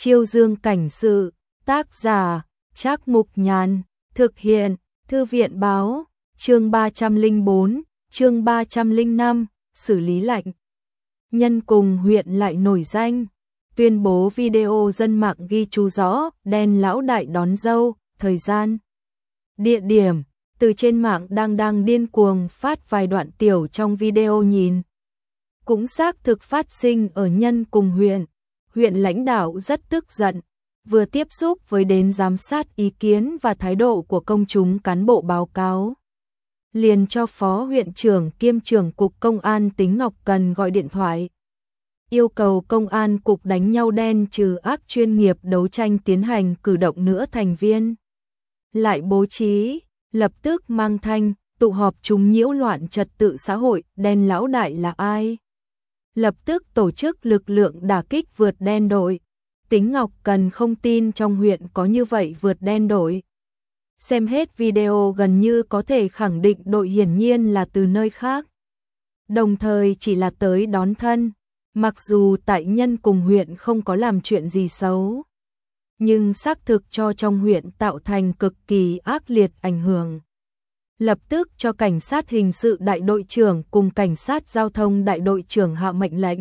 Chiêu Dương cảnh sự, tác giả, Trác Mục Nhàn, thực hiện, Thư viện báo, chương 304, chương 305, xử lý lạnh. Nhân cùng huyện lại nổi danh, tuyên bố video dân mạng ghi chú rõ, đen lão đại đón dâu, thời gian, địa điểm, từ trên mạng đang điên cuồng phát vài đoạn tiểu trong video nhìn. Cũng xác thực phát sinh ở Nhân cùng huyện lãnh đạo rất tức giận, vừa tiếp xúc với đến giám sát ý kiến và thái độ của công chúng cán bộ báo cáo. Liền cho phó huyện trưởng kiêm trưởng cục công an Tính Ngọc Cần gọi điện thoại. Yêu cầu công an cục đánh nhau đen trừ ác chuyên nghiệp đấu tranh tiến hành cử động nữa thành viên. Lại bố trí, lập tức mang thanh, tụ họp chúng nhiễu loạn trật tự xã hội, đen lão đại là ai? Lập tức tổ chức lực lượng đả kích vượt đen đội. Tính Ngọc Cần không tin trong huyện có như vậy vượt đen đội. Xem hết video gần như có thể khẳng định đội hiển nhiên là từ nơi khác. Đồng thời chỉ là tới đón thân, mặc dù tại Nhân cùng huyện không có làm chuyện gì xấu. Nhưng xác thực cho trong huyện tạo thành cực kỳ ác liệt ảnh hưởng. Lập tức cho cảnh sát hình sự đại đội trưởng cùng cảnh sát giao thông đại đội trưởng hạ mệnh lệnh.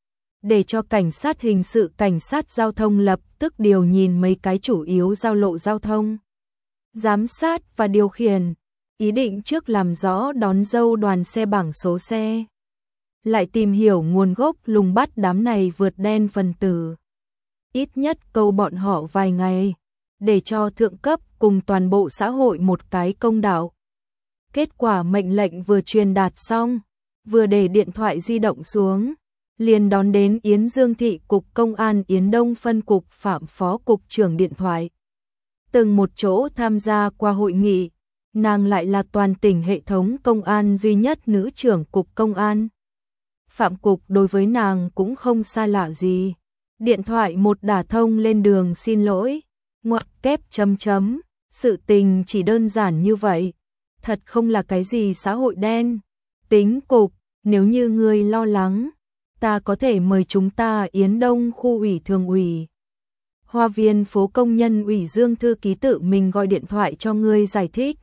Để cho cảnh sát hình sự cảnh sát giao thông lập tức điều nhìn mấy cái chủ yếu giao lộ giao thông. Giám sát và điều khiển, ý định trước làm rõ đón dâu đoàn xe bảng số xe. Lại tìm hiểu nguồn gốc lùng bắt đám này vượt đen phần tử. Ít nhất câu bọn họ vài ngày, để cho thượng cấp cùng toàn bộ xã hội một cái công đạo. Kết quả mệnh lệnh vừa truyền đạt xong, vừa để điện thoại di động xuống, liền đón đến Yến Dương Thị Cục Công an Yến Đông phân cục Phạm Phó Cục trưởng điện thoại. Từng một chỗ tham gia qua hội nghị, nàng lại là toàn tỉnh hệ thống công an duy nhất nữ trưởng Cục Công an. Phạm Cục đối với nàng cũng không xa lạ gì. Điện thoại một đả thông lên đường xin lỗi, ngoặc kép chấm chấm, sự tình chỉ đơn giản như vậy. Thật không là cái gì xã hội đen. Tính Cục, nếu như ngươi lo lắng, ta có thể mời chúng ta Yến Đông khu ủy thường ủy. Hoa viên phố công nhân ủy Dương thư ký tự mình gọi điện thoại cho ngươi giải thích.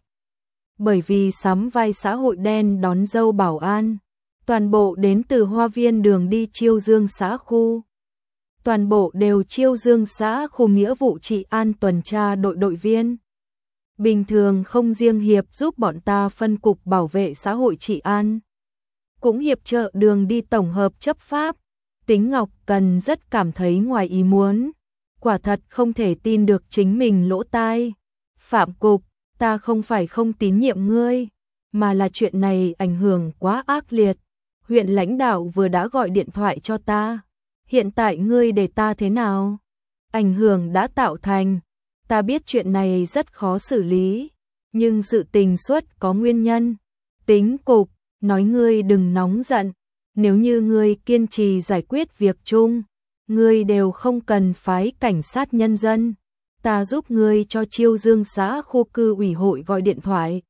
Bởi vì sắm vai xã hội đen đón dâu bảo an, toàn bộ đến từ Hoa viên đường đi Chiêu Dương xã khu. Toàn bộ đều Chiêu Dương xã khu nghĩa vụ trị an tuần tra đội viên. Bình thường không riêng hiệp giúp bọn ta phân cục bảo vệ xã hội trị an, cũng hiệp trợ đường đi tổng hợp chấp pháp. Tính Ngọc Cần rất cảm thấy ngoài ý muốn, quả thật không thể tin được chính mình lỗ tai. Phạm Cục, ta không phải không tín nhiệm ngươi, mà là chuyện này ảnh hưởng quá ác liệt. Huyện lãnh đạo vừa đã gọi điện thoại cho ta, hiện tại ngươi để ta thế nào? Ảnh hưởng đã tạo thành, ta biết chuyện này rất khó xử lý, nhưng sự tình xuất có nguyên nhân. Tính Cục, nói ngươi đừng nóng giận, nếu như ngươi kiên trì giải quyết việc chung, ngươi đều không cần phái cảnh sát nhân dân, ta giúp ngươi cho Chiêu Dương xã khu cư ủy hội gọi điện thoại,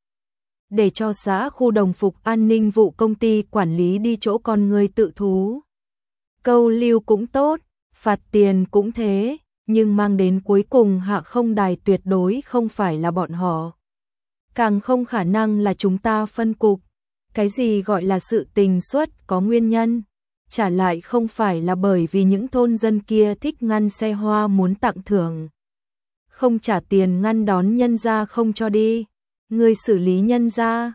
để cho xã khu đồng phục an ninh vụ công ty quản lý đi chỗ con ngươi tự thú. Câu lưu cũng tốt, phạt tiền cũng thế, nhưng mang đến cuối cùng hạ không đài tuyệt đối không phải là bọn họ. Càng không khả năng là chúng ta phân cục. Cái gì gọi là sự tình xuất có nguyên nhân, trả lại không phải là bởi vì những thôn dân kia thích ngăn xe hoa muốn tặng thưởng. Không trả tiền ngăn đón nhân gia không cho đi, người xử lý nhân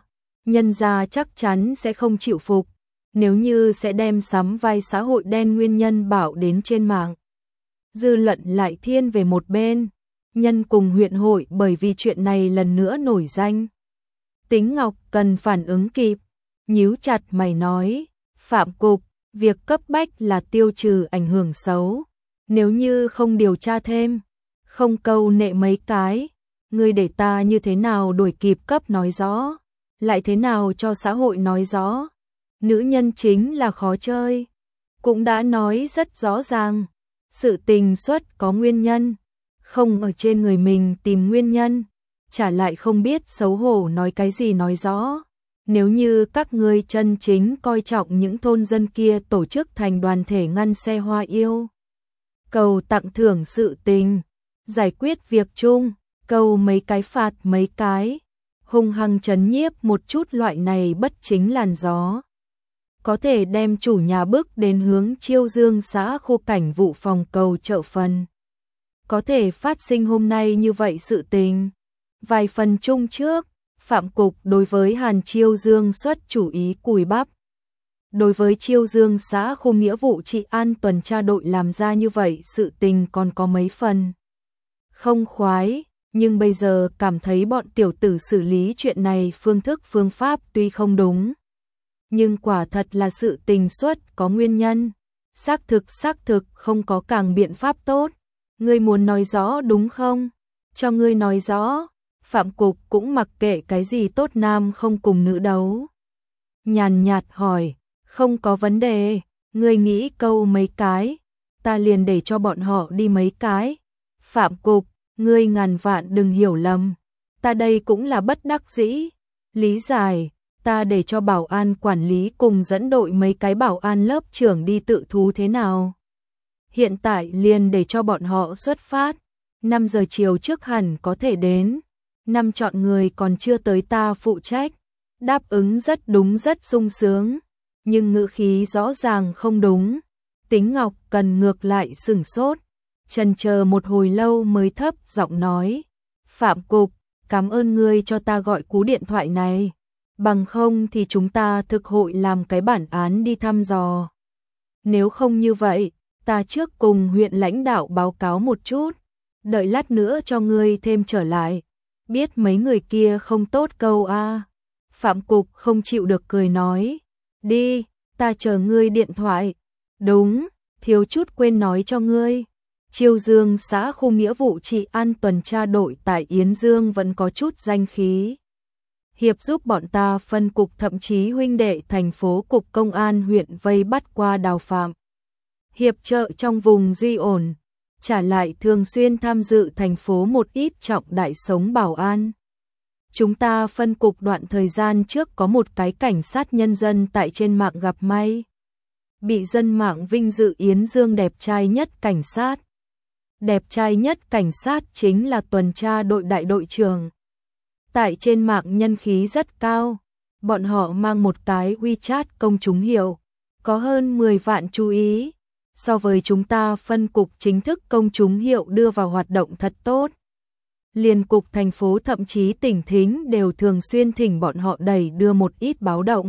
gia chắc chắn sẽ không chịu phục, nếu như sẽ đem sắm vai xã hội đen nguyên nhân bảo đến trên mạng. Dư luận lại thiên về một bên, Nhân cùng huyện hội bởi vì chuyện này lần nữa nổi danh. Tính Ngọc Cần phản ứng kịp, nhíu chặt mày nói, Phạm Cục, việc cấp bách là tiêu trừ ảnh hưởng xấu, nếu như không điều tra thêm, không câu nệ mấy cái, ngươi để ta như thế nào đuổi kịp cấp nói rõ, lại thế nào cho xã hội nói rõ, nữ nhân chính là khó chơi, cũng đã nói rất rõ ràng, sự tình xuất có nguyên nhân, không ở trên người mình tìm nguyên nhân, trả lại không biết xấu hổ nói cái gì nói rõ. Nếu như các ngươi chân chính coi trọng những thôn dân kia tổ chức thành đoàn thể ngăn xe hoa yêu cầu tặng thưởng sự tình, giải quyết việc chung, cầu mấy cái phạt mấy cái, hung hăng trấn nhiếp một chút loại này bất chính làn gió. Có thể đem chủ nhà bước đến hướng Chiêu Dương xã khu cảnh vụ phòng cầu trợ phần. Có thể phát sinh hôm nay như vậy sự tình. Vài phần chung trước, Phạm Cục đối với Hàn Chiêu Dương xuất chủ ý cùi bắp. Đối với Chiêu Dương xã khu nghĩa vụ trị an tuần tra đội làm ra như vậy sự tình còn có mấy phần không khoái, nhưng bây giờ cảm thấy bọn tiểu tử xử lý chuyện này phương thức phương pháp tuy không đúng, nhưng quả thật là sự tình xuất có nguyên nhân, xác thực không có càng biện pháp tốt. Ngươi muốn nói rõ đúng không? Cho ngươi nói rõ. Phạm Cục cũng mặc kệ cái gì tốt nam không cùng nữ đấu. Nhàn nhạt hỏi, không có vấn đề, ngươi nghĩ câu mấy cái, ta liền để cho bọn họ đi mấy cái. Phạm Cục, ngươi ngàn vạn đừng hiểu lầm, ta đây cũng là bất đắc dĩ. Lý giải, ta để cho bảo an quản lý cùng dẫn đội mấy cái bảo an lớp trưởng đi tự thú thế nào? Hiện tại liền để cho bọn họ xuất phát, 5 giờ chiều trước hẳn có thể đến. 5 chọn người còn chưa tới ta phụ trách. Đáp ứng rất đúng rất sung sướng, nhưng ngữ khí rõ ràng không đúng. Tính Ngọc Cần ngược lại sửng sốt, chần chờ một hồi lâu mới thấp giọng nói, Phạm Cục, cảm ơn ngươi cho ta gọi cú điện thoại này, bằng không thì chúng ta thực hội làm cái bản án đi thăm dò. Nếu không như vậy, ta trước cùng huyện lãnh đạo báo cáo một chút, đợi lát nữa cho ngươi thêm trở lại. Biết mấy người kia không tốt câu a. Phạm Cục không chịu được cười nói, đi, ta chờ ngươi điện thoại. Đúng, thiếu chút quên nói cho ngươi. Chiêu Dương xã khu nghĩa vụ trị an tuần tra đội tại Yến Dương vẫn có chút danh khí. Hiệp giúp bọn ta phân cục thậm chí huynh đệ thành phố cục công an huyện vây bắt qua đào phạm. Hiệp trợ trong vùng duy ổn, trả lại thường xuyên tham dự thành phố một ít trọng đại sống bảo an. Chúng ta phân cục đoạn thời gian trước có một cái cảnh sát nhân dân tại trên mạng gặp may. Bị dân mạng vinh dự Yến Dương đẹp trai nhất cảnh sát. Đẹp trai nhất cảnh sát chính là tuần tra đội đại đội trưởng. Tại trên mạng nhân khí rất cao, bọn họ mang một cái WeChat công chúng hiệu, có hơn 10 vạn chú ý. So với chúng ta phân cục chính thức công chúng hiệu đưa vào hoạt động thật tốt. Liên cục thành phố thậm chí tỉnh thính đều thường xuyên thỉnh bọn họ đẩy đưa một ít báo động.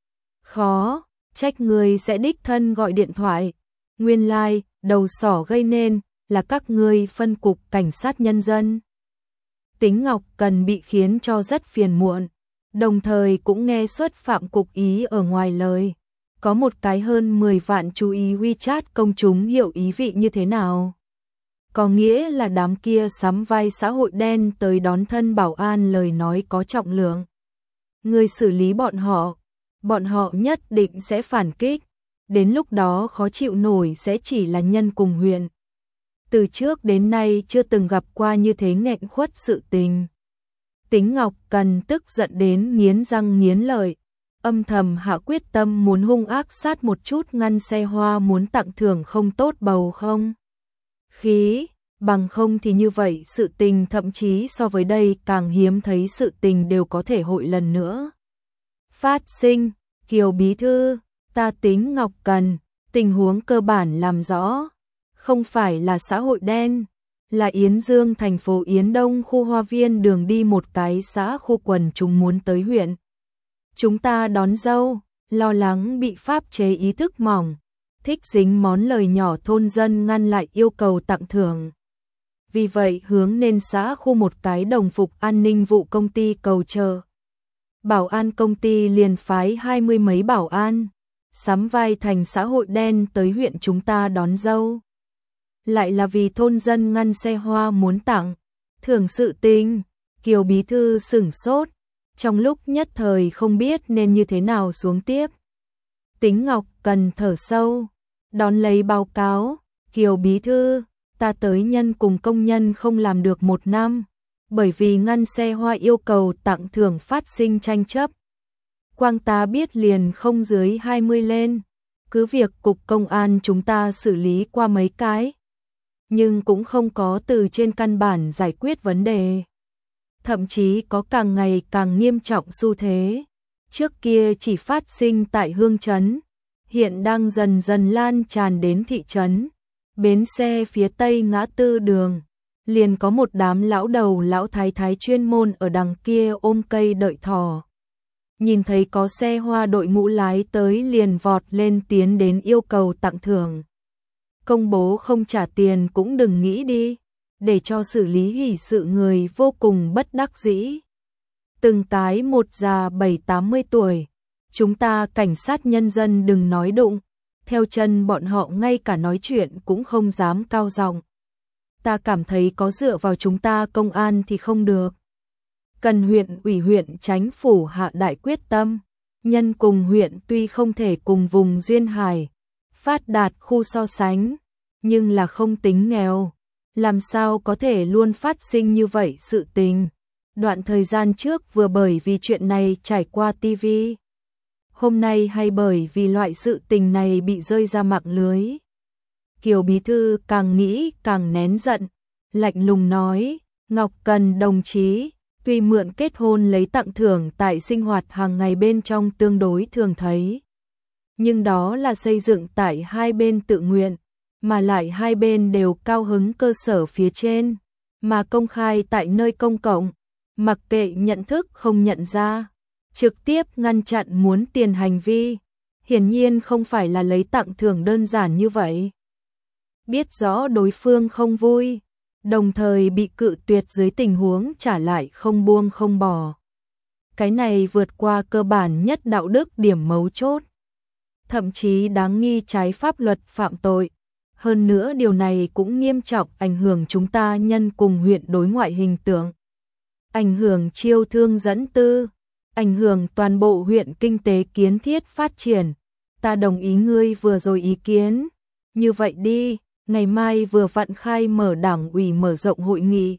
Khó, trách người sẽ đích thân gọi điện thoại. Nguyên lai, đầu sỏ gây nên là các ngươi phân cục cảnh sát nhân dân. Tính Ngọc Cần bị khiến cho rất phiền muộn, đồng thời cũng nghe xuất Phạm Cục ý ở ngoài lời. Có một cái hơn 10 vạn chú ý WeChat công chúng hiệu ý vị như thế nào? Có nghĩa là đám kia sắm vai xã hội đen tới đón thân bảo an lời nói có trọng lượng. Người xử lý bọn họ nhất định sẽ phản kích. Đến lúc đó khó chịu nổi sẽ chỉ là nhân cùng huyện. Từ trước đến nay chưa từng gặp qua như thế nghẹn khuất sự tình. Tính Ngọc Cần tức giận đến nghiến răng nghiến lợi. Âm thầm hạ quyết tâm muốn hung ác sát một chút ngăn xe hoa muốn tặng thưởng không tốt bầu không. Khí, bằng không thì như vậy sự tình thậm chí so với đây càng hiếm thấy sự tình đều có thể hội lần nữa. Phát sinh, Kiều Bí Thư, ta Tính Ngọc Cần, tình huống cơ bản làm rõ. Không phải là xã hội đen, là Yến Dương thành phố Yến Đông khu Hoa Viên đường đi một cái xã khu quần chúng muốn tới huyện. Chúng ta đón dâu, lo lắng bị pháp chế ý thức mỏng, thích dính món lời nhỏ thôn dân ngăn lại yêu cầu tặng thưởng. Vì vậy hướng nên xã khu một cái đồng phục an ninh vụ công ty cầu chờ. Bảo an công ty liền phái 20 mấy bảo an, sắm vai thành xã hội đen tới huyện chúng ta đón dâu. Lại là vì thôn dân ngăn xe hoa muốn tặng thưởng sự tình. Kiều Bí Thư sửng sốt, trong lúc nhất thời không biết nên như thế nào xuống tiếp. Tính Ngọc Cần thở sâu, đón lấy báo cáo, Kiều Bí Thư, ta tới nhân cùng công nhân không làm được 1 năm, bởi vì ngăn xe hoa yêu cầu tặng thưởng phát sinh tranh chấp. Quang ta biết liền không dưới 20 lên, cứ việc cục công an chúng ta xử lý qua mấy cái, nhưng cũng không có từ trên căn bản giải quyết vấn đề. Thậm chí có càng ngày càng nghiêm trọng xu thế. Trước kia chỉ phát sinh tại Hương Trấn, hiện đang dần dần lan tràn đến thị trấn. Bến xe phía tây ngã tư đường, liền có một đám lão đầu lão thái thái chuyên môn ở đằng kia ôm cây đợi thỏ. Nhìn thấy có xe hoa đội ngũ lái tới liền vọt lên tiến đến yêu cầu tặng thưởng. Công bố không trả tiền cũng đừng nghĩ đi, để cho xử lý hỷ sự người vô cùng bất đắc dĩ. Từng cái một già 70-80 tuổi, chúng ta cảnh sát nhân dân đừng nói đụng, theo chân bọn họ ngay cả nói chuyện cũng không dám cao giọng. Ta cảm thấy có dựa vào chúng ta công an thì không được. Cần huyện ủy huyện Chánh phủ hạ đại quyết tâm, nhân cùng huyện tuy không thể cùng vùng duyên hải, phát đạt khu so sánh, nhưng là không tính nghèo, làm sao có thể luôn phát sinh như vậy sự tình. Đoạn thời gian trước vừa bởi vì chuyện này trải qua TV, hôm nay hay bởi vì loại sự tình này bị rơi ra mạng lưới. Kiều Bí Thư càng nghĩ càng nén giận, lạnh lùng nói, Ngọc Cần đồng chí, tuy mượn kết hôn lấy tặng thưởng tại sinh hoạt hàng ngày bên trong tương đối thường thấy, nhưng đó là xây dựng tại hai bên tự nguyện, mà lại hai bên đều cao hứng cơ sở phía trên, mà công khai tại nơi công cộng, mặc kệ nhận thức không nhận ra, trực tiếp ngăn chặn muốn tiền hành vi, hiển nhiên không phải là lấy tặng thưởng đơn giản như vậy. Biết rõ đối phương không vui, đồng thời bị cự tuyệt dưới tình huống trả lại không buông không bỏ. Cái này vượt qua cơ bản nhất đạo đức điểm mấu chốt, thậm chí đáng nghi trái pháp luật phạm tội. Hơn nữa điều này cũng nghiêm trọng ảnh hưởng chúng ta nhân cùng huyện đối ngoại hình tượng, ảnh hưởng chiêu thương dẫn tư, ảnh hưởng toàn bộ huyện kinh tế kiến thiết phát triển. Ta đồng ý ngươi vừa rồi ý kiến. Như vậy đi, ngày mai vừa vặn khai mở đảng ủy mở rộng hội nghị.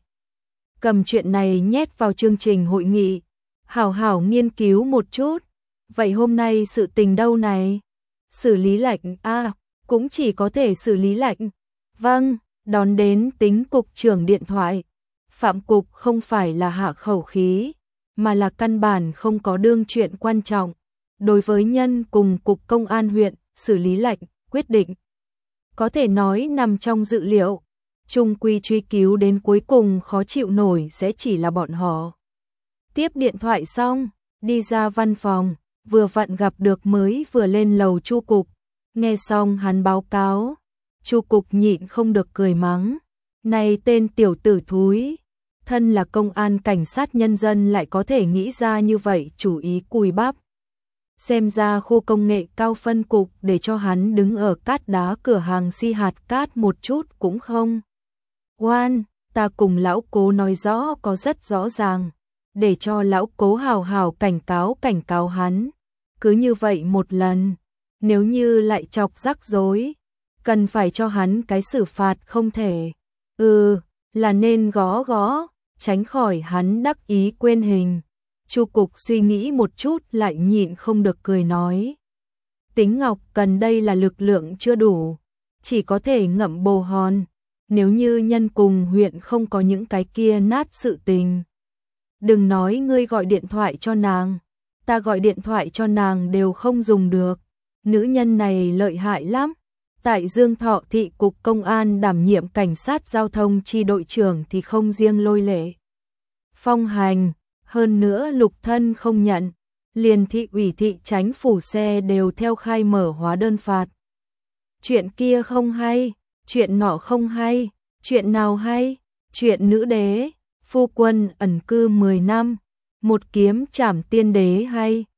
Cầm chuyện này nhét vào chương trình hội nghị, hảo hảo nghiên cứu một chút. Vậy hôm nay sự tình đâu này? Xử lý lệnh cũng chỉ có thể xử lý lệnh. Vâng, đón đến tính cục trưởng điện thoại. Phạm cục không phải là hạ khẩu khí, mà là căn bản không có đương chuyện quan trọng. Đối với nhân cùng cục công an huyện, xử lý lệnh, quyết định. Có thể nói nằm trong dự liệu, chung quy truy cứu đến cuối cùng khó chịu nổi sẽ chỉ là bọn họ. Tiếp điện thoại xong, đi ra văn phòng, vừa vặn gặp được mới vừa lên lầu Chu cục. Nghe xong hắn báo cáo, Chu cục nhịn không được cười mắng. Này tên tiểu tử thúi, thân là công an cảnh sát nhân dân lại có thể nghĩ ra như vậy chủ ý cùi bắp. Xem ra khu công nghệ cao phân cục để cho hắn đứng ở cát đá cửa hàng si hạt cát một chút cũng không. Oan, ta cùng lão cố nói rõ có rất rõ ràng, để cho lão cố hào hào cảnh cáo hắn. Cứ như vậy một lần, nếu như lại chọc rắc rối, cần phải cho hắn cái xử phạt không thể. Là nên gõ, tránh khỏi hắn đắc ý quên hình. Chu cục suy nghĩ một chút lại nhịn không được cười nói. Tính Ngọc Cần đây là lực lượng chưa đủ, chỉ có thể ngậm bồ hòn. Nếu như nhân cùng huyện không có những cái kia nát sự tình. Đừng nói ngươi gọi điện thoại cho nàng, ta gọi điện thoại cho nàng đều không dùng được. Nữ nhân này lợi hại lắm. Tại Dương Thọ thị cục công an đảm nhiệm cảnh sát giao thông chi đội trưởng thì không riêng lôi lệ phong hành, hơn nữa lục thân không nhận, liền thị ủy thị chánh phủ xe đều theo khai mở hóa đơn phạt. Chuyện kia không hay, chuyện nọ không hay, chuyện nào hay? Chuyện nữ đế, phu quân ẩn cư 10 năm, một kiếm trảm tiên đế hay?